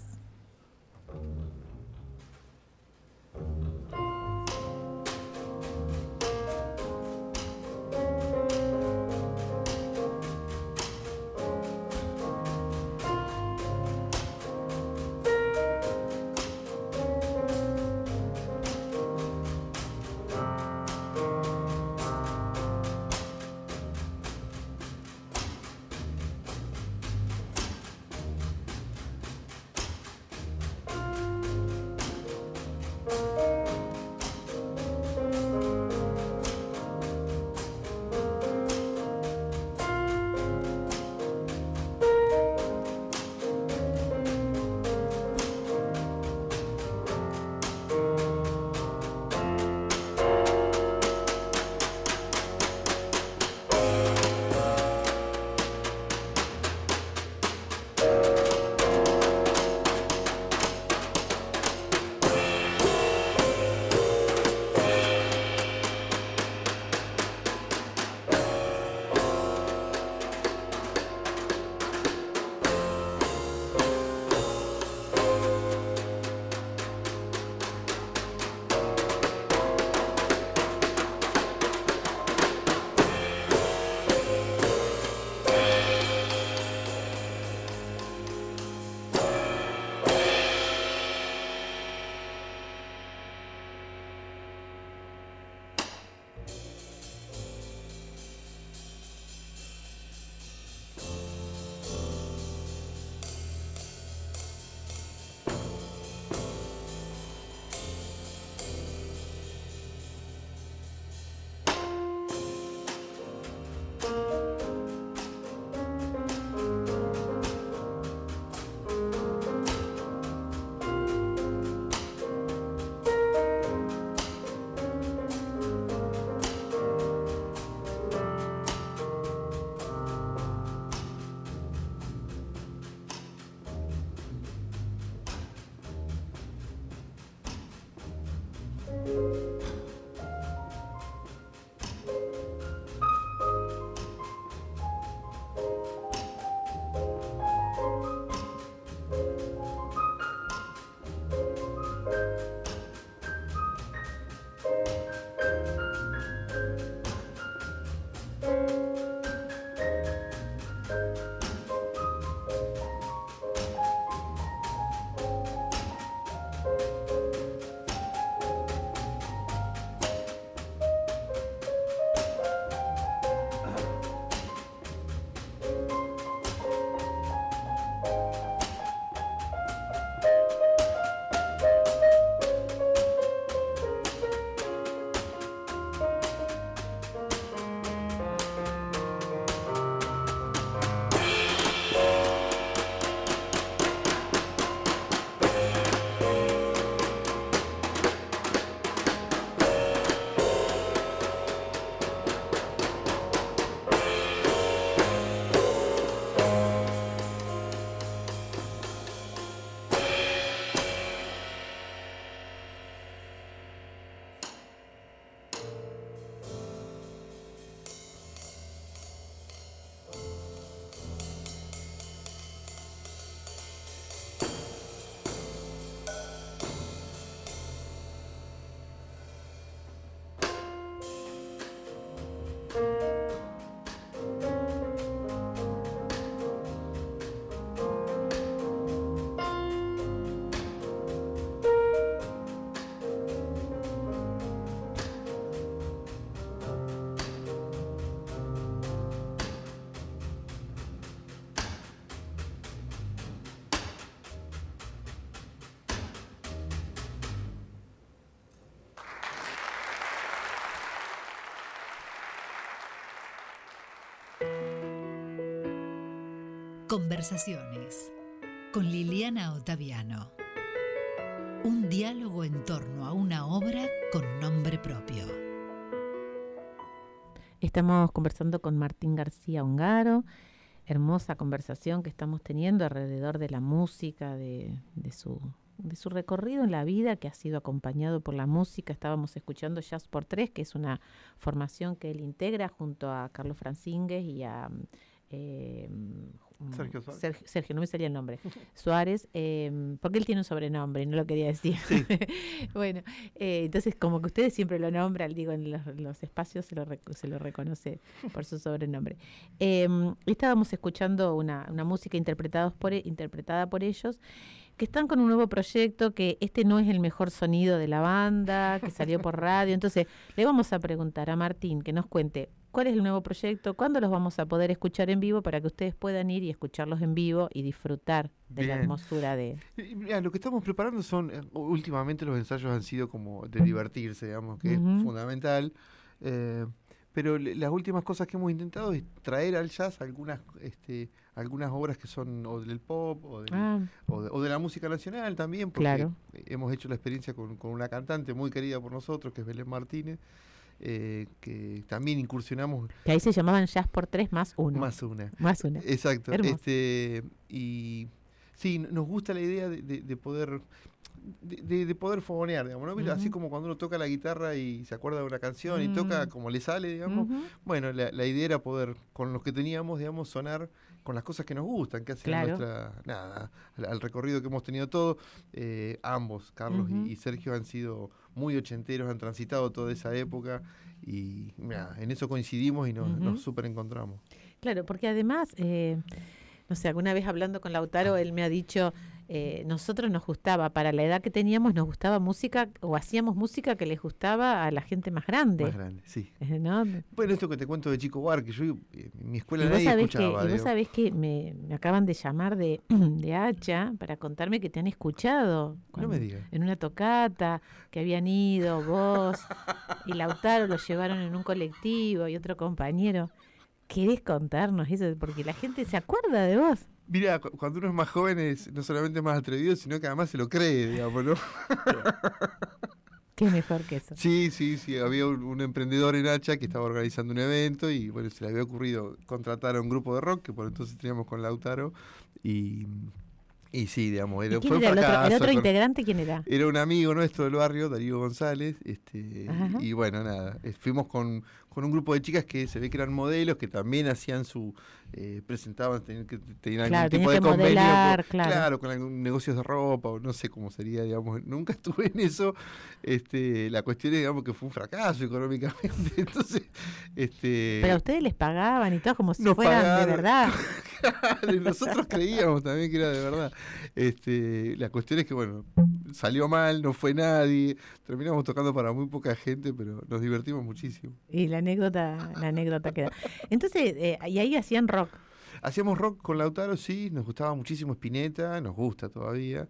Conversaciones con Liliana Ottaviano. Un diálogo en torno a una obra con nombre propio. Estamos conversando con Martín García Ongaro. Hermosa conversación que estamos teniendo alrededor de la música, de su recorrido en la vida, que ha sido acompañado por la música. Estábamos escuchando Jazz por Tres, que es una formación que él integra junto a Carlos Francingues y a Sergio, no me salía el nombre, Suárez, porque él tiene un sobrenombre y no lo quería decir. Sí. Bueno, entonces como que ustedes siempre lo nombran, digo, en los espacios se lo reconoce por su sobrenombre. Estábamos escuchando una música interpretada por ellos, que están con un nuevo proyecto, que este no es el mejor sonido de la banda, que salió por radio. Entonces, le vamos a preguntar a Martín que nos cuente cuál es el nuevo proyecto, cuándo los vamos a poder escuchar en vivo para que ustedes puedan ir y escucharlos en vivo y disfrutar de la hermosura de... Mira, lo que estamos preparando últimamente los ensayos han sido como de divertirse, digamos, que es fundamental. Pero las últimas cosas que hemos intentado es traer al jazz algunas obras que son o del pop o de la música nacional también, porque hemos hecho la experiencia con una cantante muy querida por nosotros, que es Belén Martínez, que también incursionamos. Que ahí se llamaban Jazz por 3 más 1. Más una. Exacto. Y sí, nos gusta la idea de poder... De poder fogonear, digamos, ¿no? Así como cuando uno toca la guitarra y se acuerda de una canción y toca como le sale, digamos. Bueno, la idea era poder, con los que teníamos, digamos, sonar con las cosas que nos gustan, que hacen al recorrido que hemos tenido todos. Ambos, Carlos y Sergio, han sido muy ochenteros, han transitado toda esa época y en eso coincidimos y nos súper encontramos. Claro, porque además, no sé, alguna vez hablando con Lautaro, él me ha dicho... nosotros nos gustaba, para la edad que teníamos, nos gustaba música, o hacíamos música que les gustaba a la gente más grande. Más grande, sí. ¿No? Bueno, esto que te cuento de Chico Buarque, yo en mi escuela nadie escuchaba. Y vos sabés que me acaban de llamar de Hacha para contarme que te han escuchado. No me digas. En una tocata, que habían ido vos y Lautaro, lo llevaron en un colectivo y otro compañero. ¿Querés contarnos eso? Porque la gente se acuerda de vos. Mira, cuando uno es más joven es no solamente más atrevido, sino que además se lo cree, digamos, ¿no? ¿Qué mejor que eso? Sí. Había un emprendedor en Hacha que estaba organizando un evento y bueno, se le había ocurrido contratar a un grupo de rock que por entonces teníamos con Lautaro y sí, digamos, fue un fracaso. ¿El otro integrante quién era? Era un amigo nuestro del barrio, Darío González, y bueno, nada, fuimos con un grupo de chicas que se ve que eran modelos, que también hacían presentaban, tenían algún tipo de convenio, modelar, claro, con algún negocios de ropa, o no sé cómo sería, digamos, nunca estuve en eso. La cuestión es, digamos, que fue un fracaso económicamente, entonces... Pero a ustedes les pagaban y todo como si fueran pagaron, de verdad. Nosotros creíamos también que era de verdad. La cuestión es que, bueno, salió mal, no fue nadie, terminamos tocando para muy poca gente, pero nos divertimos muchísimo. Y la anécdota queda. Entonces, y ahí hacían rock. Hacíamos rock con Lautaro, sí, nos gustaba muchísimo Spinetta, nos gusta todavía.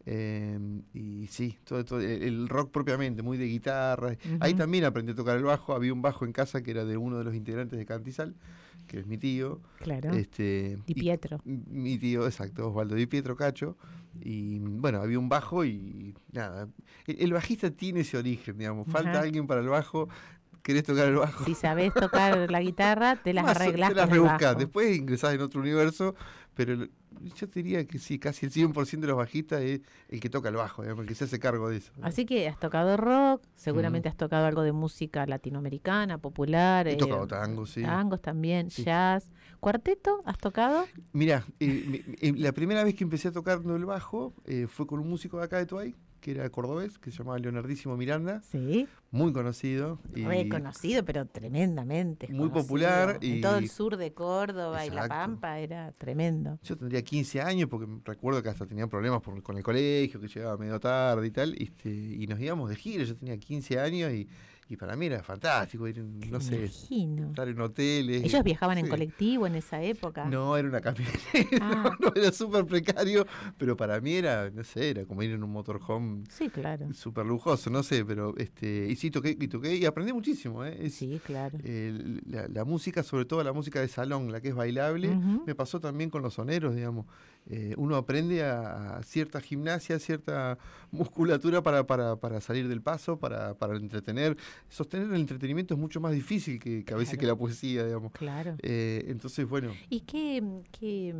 Y sí, todo el rock propiamente, muy de guitarra. Ahí también aprendí a tocar el bajo. Había un bajo en casa que era de uno de los integrantes de Cantizal, que es mi tío. Claro. Di Pietro. Mi tío, exacto, Osvaldo Di Pietro Cacho. Y bueno, había un bajo y nada. El bajista tiene ese origen, digamos. Falta alguien para el bajo. ¿Querés tocar el bajo? Si sabés tocar la guitarra, te las arreglás. Te las rebuscás. Después ingresás en otro universo, pero yo te diría que sí, casi el 100% de los bajistas es el que toca el bajo, digamos, el que se hace cargo de eso. Así que has tocado rock, seguramente has tocado algo de música latinoamericana, popular. He tocado tango, sí. Tangos también, jazz. ¿Cuarteto has tocado? Mirá, la primera vez que empecé a tocar el bajo fue con un músico de acá de Tuay, que era cordobés, que se llamaba Leonardísimo Miranda. Sí. Muy conocido. Reconocido, pero tremendamente muy popular. En todo el sur de Córdoba. Exacto. Y La Pampa era tremendo. Yo tendría 15 años, porque recuerdo que hasta tenía problemas con el colegio, que llegaba medio tarde y tal, y nos íbamos de gira. Yo tenía 15 años y para mí era fantástico ir, no sé, estar en hoteles. ¿Ellos viajaban en colectivo en esa época? No, era una camioneta, no, era súper precario, pero para mí era, no sé, era como ir en un motorhome. Sí, claro. Súper lujoso, no sé, pero y sí, toqué y aprendí muchísimo. Sí, claro. La música, sobre todo la música de salón, la que es bailable, me pasó también con los soneros, digamos. Uno aprende a cierta gimnasia, cierta musculatura para salir del paso, para entretener. Sostener el entretenimiento es mucho más difícil que a veces que la poesía, digamos. Claro. Entonces, bueno. ¿Y qué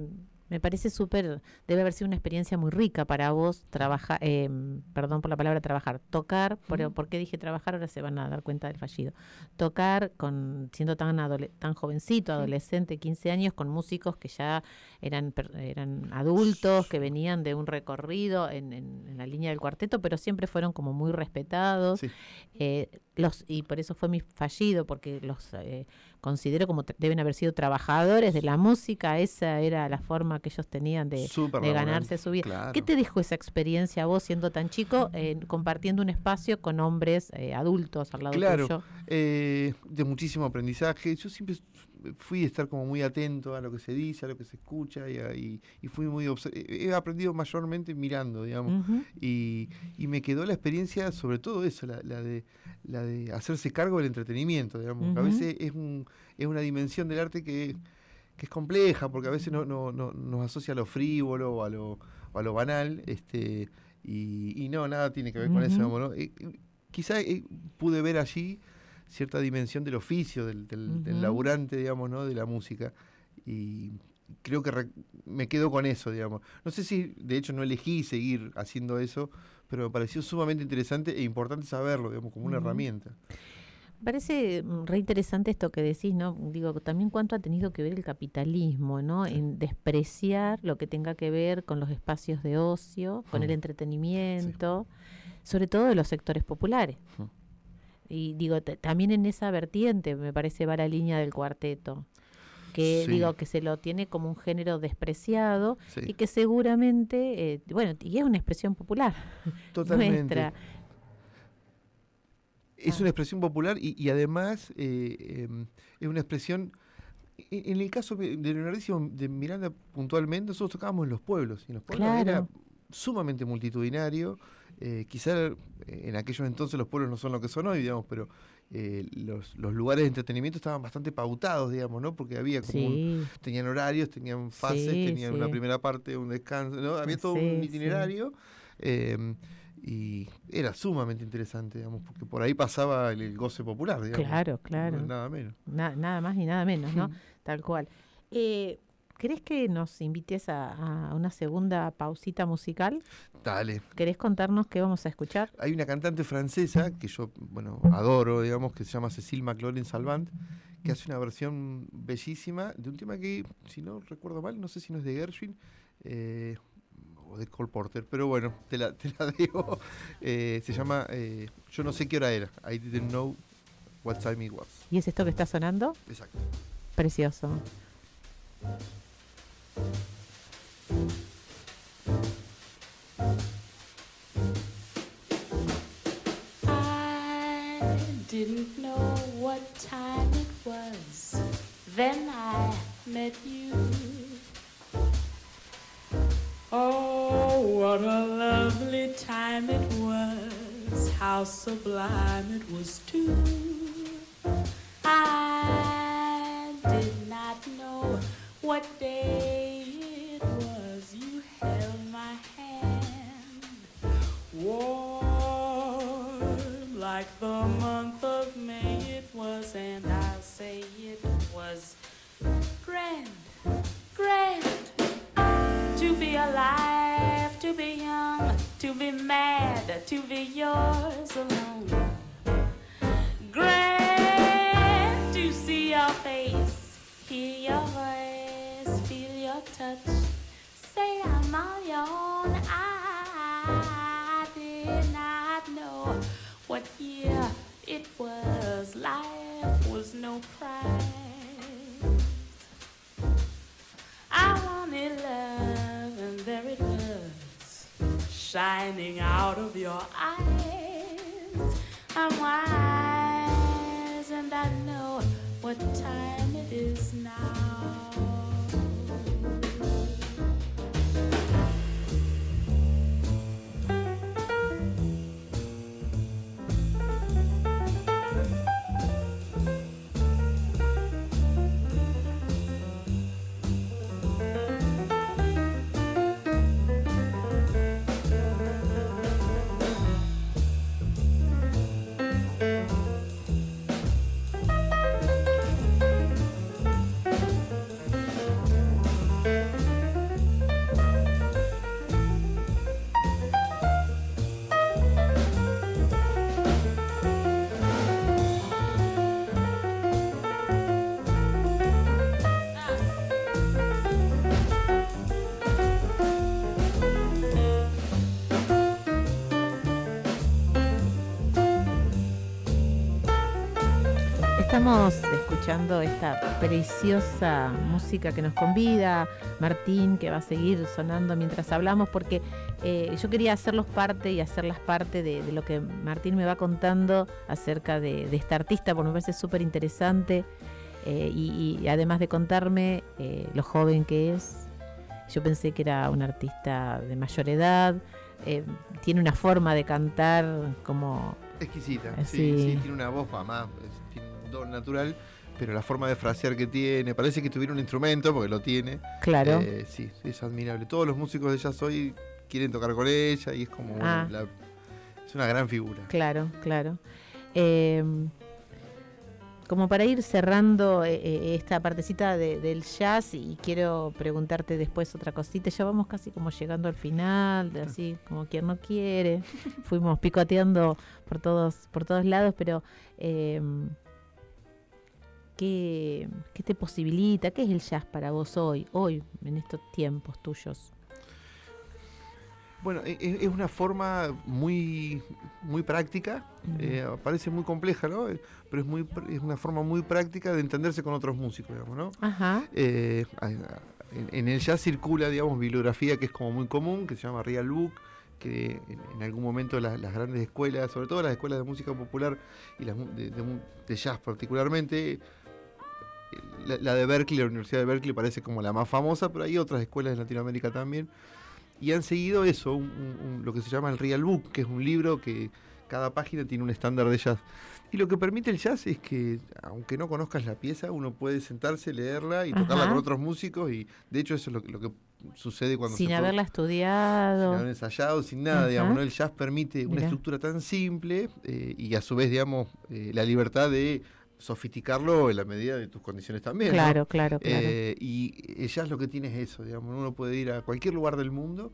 Me parece súper, debe haber sido una experiencia muy rica para vos trabajar, perdón por la palabra trabajar, tocar, ¿por qué dije trabajar? Ahora se van a dar cuenta del fallido. Tocar siendo tan jovencito, adolescente, 15 años, con músicos que ya eran adultos, que venían de un recorrido en la línea del cuarteto, pero siempre fueron como muy respetados. Sí. Y por eso fue mi fallido, porque los considero como deben haber sido trabajadores de la música. Esa era la forma que ellos tenían de ganarse su vida. Claro. ¿Qué te dijo esa experiencia a vos siendo tan chico, compartiendo un espacio con hombres adultos al lado tuyo? De muchísimo aprendizaje. Yo siempre fui a estar como muy atento a lo que se dice, a lo que se escucha, y fui muy he aprendido mayormente mirando, digamos. Y me quedó la experiencia, sobre todo eso, la de hacerse cargo del entretenimiento, digamos. Que a veces es una dimensión del arte que es compleja, porque a veces nos asocia a lo frívolo o a lo banal, y no, nada tiene que ver con eso, digamos, ¿no? Quizá pude ver allí cierta dimensión del oficio, del laburante, digamos, ¿no? De la música, y creo que me quedo con eso, digamos. No sé si, de hecho, no elegí seguir haciendo eso, pero me pareció sumamente interesante e importante saberlo, digamos, como una herramienta. Parece re interesante esto que decís, ¿no? Digo, también cuánto ha tenido que ver el capitalismo, ¿no? Sí. En despreciar lo que tenga que ver con los espacios de ocio, con el entretenimiento, sobre todo de los sectores populares. Y digo, también en esa vertiente me parece va la línea del cuarteto, que digo que se lo tiene como un género despreciado y que seguramente, y es una expresión popular. Totalmente. Nuestra. Es una expresión popular y además es una expresión. En el caso de Leonardísimo, de Miranda puntualmente, nosotros tocábamos en los pueblos, y en los pueblos era sumamente multitudinario. Quizá en aquellos entonces los pueblos no son lo que son hoy, digamos, pero los lugares de entretenimiento estaban bastante pautados, digamos, ¿no? Porque había como tenían horarios, tenían fases, tenían una primera parte, un descanso, ¿no? Había todo un itinerario. Y era sumamente interesante, digamos, porque por ahí pasaba el goce popular, digamos. Claro. Nada menos. Nada más y nada menos, ¿no? Tal cual. ¿Querés que nos invites a una segunda pausita musical? Dale. ¿Querés contarnos qué vamos a escuchar? Hay una cantante francesa que yo, adoro, digamos, que se llama Cécile McLaurin-Salvant, que hace una versión bellísima de un tema que, si no recuerdo mal, no sé si no es de Gershwin, o de Cole Porter, pero bueno, te la digo. Se llama Yo no sé qué hora era. I didn't know what time it was. ¿Y es esto que está sonando? Exacto. Precioso. I didn't know what time it was. Then I met you. Oh, what a lovely time it was, how sublime it was too. I did not know what day it was. You held my hand, warm like the month of May it was, and I'll say it was grand, grand. To be alive, to be young, to be mad, to be yours alone. Grand to see your face, hear your voice, feel your touch. Say I'm all your own. I did not know what year it was. Life was no prize. I wanted love, and there it was, shining out of your eyes. I'm wise, and I know what time it is now. Estamos escuchando esta preciosa música que nos convida Martín, que va a seguir sonando mientras hablamos, porque yo quería hacerlos parte y hacerlas parte de lo que Martín me va contando acerca de esta artista, porque me parece súper interesante, y además de contarme lo joven que es, yo pensé que era una artista de mayor edad. Tiene una forma de cantar como exquisita, sí, sí, tiene una voz más, tiene un don natural, pero la forma de frasear que tiene, parece que tuviera un instrumento, porque lo tiene. Claro. Sí, es admirable. Todos los músicos de jazz hoy quieren tocar con ella y es como, es una gran figura. Claro. Como para ir cerrando esta partecita del jazz, y quiero preguntarte después otra cosita. Ya vamos casi como llegando al final, así como quien no quiere. Fuimos picoteando por todos lados, pero ¿qué te posibilita? ¿Qué es el jazz para vos hoy en estos tiempos tuyos? Bueno, es una forma muy práctica, parece muy compleja, ¿no? Pero es una forma muy práctica de entenderse con otros músicos, digamos, ¿no? Ajá. En el jazz circula, digamos, bibliografía que es como muy común, que se llama Real Book, que en algún momento las grandes escuelas, sobre todo las escuelas de música popular y las de jazz particularmente, la de Berkeley, la Universidad de Berkeley parece como la más famosa, pero hay otras escuelas de Latinoamérica también. Y han seguido eso, lo que se llama el Real Book, que es un libro que cada página tiene un estándar de jazz. Y lo que permite el jazz es que, aunque no conozcas la pieza, uno puede sentarse, leerla y tocarla con otros músicos. Y de hecho eso es lo que sucede cuando sin haberla estudiado, sin haber ensayado, sin nada, digamos, ¿no? El jazz permite una estructura tan simple y a su vez, digamos, la libertad de sofisticarlo en la medida de tus condiciones también, claro, ¿no? Claro. Y el jazz lo que tiene es eso, digamos, uno puede ir a cualquier lugar del mundo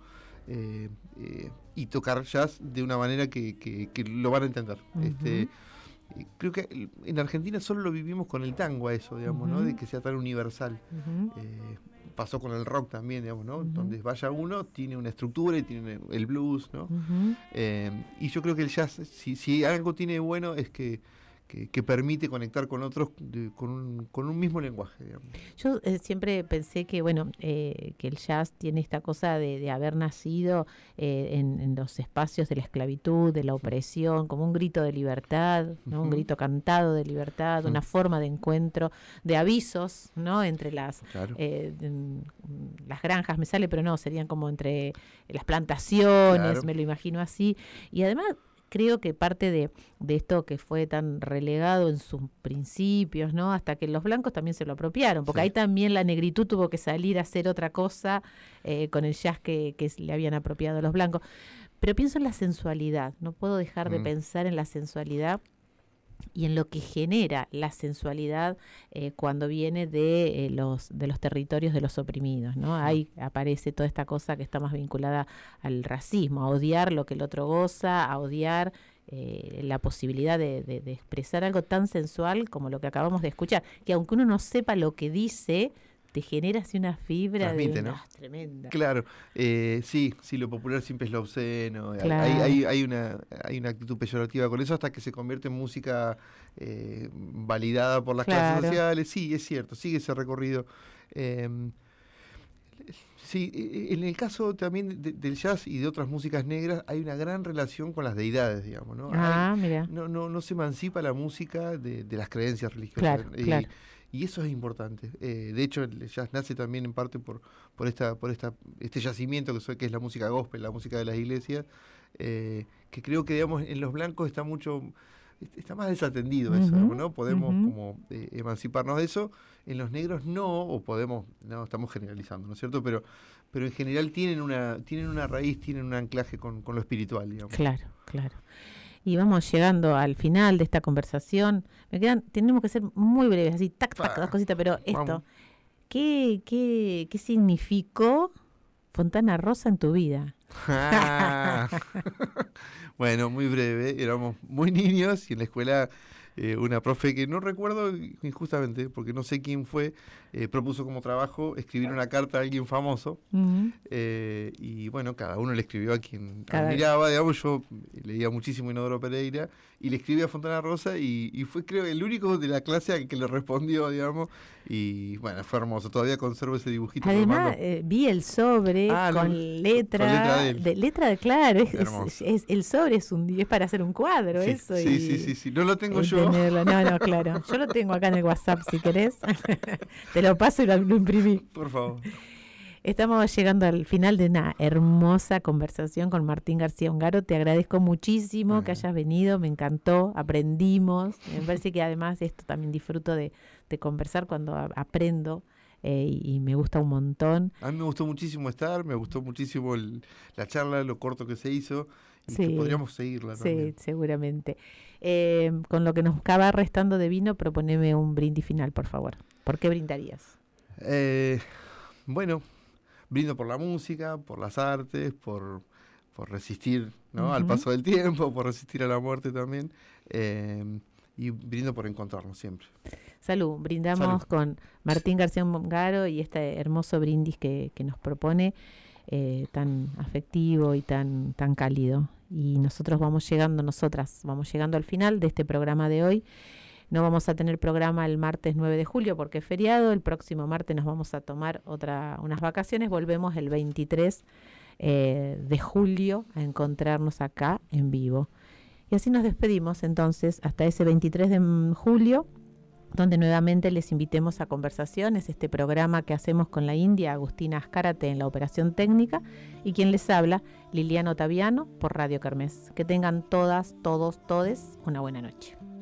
y tocar jazz de una manera que lo van a entender. Creo que en Argentina solo lo vivimos con el tango a eso, digamos, ¿no? De que sea tan universal. Pasó con el rock también, digamos, ¿no? Donde vaya uno, tiene una estructura y tiene el blues, ¿no? Y yo creo que el jazz, si algo tiene bueno, es que permite conectar con otros con un mismo lenguaje, digamos. Yo siempre pensé que, bueno, que el jazz tiene esta cosa de haber nacido en los espacios de la esclavitud, de la opresión, como un grito de libertad, ¿no? Un grito cantado de libertad, una forma de encuentro, de avisos, ¿no? Entre las granjas, me sale, pero no, serían como entre las plantaciones, me lo imagino así. Y además creo que parte de esto que fue tan relegado en sus principios, ¿no? Hasta que los blancos también se lo apropiaron, porque ahí también la negritud tuvo que salir a hacer otra cosa con el jazz que le habían apropiado a los blancos. Pero pienso en la sensualidad, no puedo dejar de pensar en la sensualidad y en lo que genera la sensualidad cuando viene de los territorios de los oprimidos, ¿no? Ahí aparece toda esta cosa que está más vinculada al racismo, a odiar lo que el otro goza, a odiar la posibilidad de expresar algo tan sensual como lo que acabamos de escuchar, que aunque uno no sepa lo que dice, te genera así una fibra. Transmite, ¿no? Tremenda. Claro, sí, lo popular siempre es lo obsceno. Claro. Hay una actitud peyorativa con eso hasta que se convierte en música validada por las clases sociales. Sí, es cierto, sigue ese recorrido. Sí, en el caso también del jazz y de otras músicas negras hay una gran relación con las deidades, digamos, ¿no? Mira. No se emancipa la música de las creencias religiosas. Claro. Y eso es importante. De hecho, el jazz nace también en parte por este yacimiento que es la música gospel, la música de las iglesias, que creo que, digamos, en los blancos está más desatendido eso, ¿no? Podemos como emanciparnos de eso. En los negros no estamos generalizando, ¿no es cierto? Pero en general tienen una raíz, tienen un anclaje con lo espiritual, digamos. Claro. Y vamos llegando al final de esta conversación. Tenemos que ser muy breves, así, dos cositas, pero esto, ¿qué significó Fontana Rosa en tu vida? Bueno, muy breve, éramos muy niños y en la escuela una profe que no recuerdo injustamente, porque no sé quién fue, propuso como trabajo escribir una carta a alguien famoso. Y bueno, cada uno le escribió a quien admiraba, digamos. Yo leía muchísimo Inodoro Pereira y le escribí a Fontana Rosa y fue, creo, el único de la clase que le respondió, digamos. Y bueno, fue hermoso. Todavía conservo ese dibujito. Además, vi el sobre con letra de letra, claro, el sobre es para hacer un cuadro, sí, eso. Sí. No lo tengo yo. No, claro. Yo lo tengo acá en el WhatsApp, si querés. Te lo paso y lo imprimí. Por favor. Estamos llegando al final de una hermosa conversación con Martín García Ungaro. Te agradezco muchísimo que hayas venido, me encantó, aprendimos. Me parece que además esto también disfruto de conversar cuando aprendo y me gusta un montón. A mí me gustó muchísimo me gustó muchísimo la charla, lo corto que se hizo. Y sí, que podríamos seguirla también. Sí, seguramente. Con lo que nos acaba restando de vino, proponeme un brindis final, por favor. ¿Por qué brindarías? Bueno, brindo por la música, por las artes, por resistir, ¿no? Al paso del tiempo, por resistir a la muerte también. Y brindo por encontrarnos siempre. Salud, brindamos con Martín García Ungaro y este hermoso brindis que nos propone, tan afectivo y tan cálido. Y nosotras vamos llegando al final de este programa de hoy. No vamos a tener programa el martes 9 de julio porque es feriado. El próximo martes nos vamos a tomar unas vacaciones. Volvemos el 23 de julio a encontrarnos acá en vivo. Y así nos despedimos entonces hasta ese 23 de julio, donde nuevamente les invitemos a Conversaciones, este programa que hacemos con la India, Agustina Azcárate en la operación técnica, y quien les habla, Liliana Ottaviano, por Radio Kermés. Que tengan todas, todos, todes una buena noche.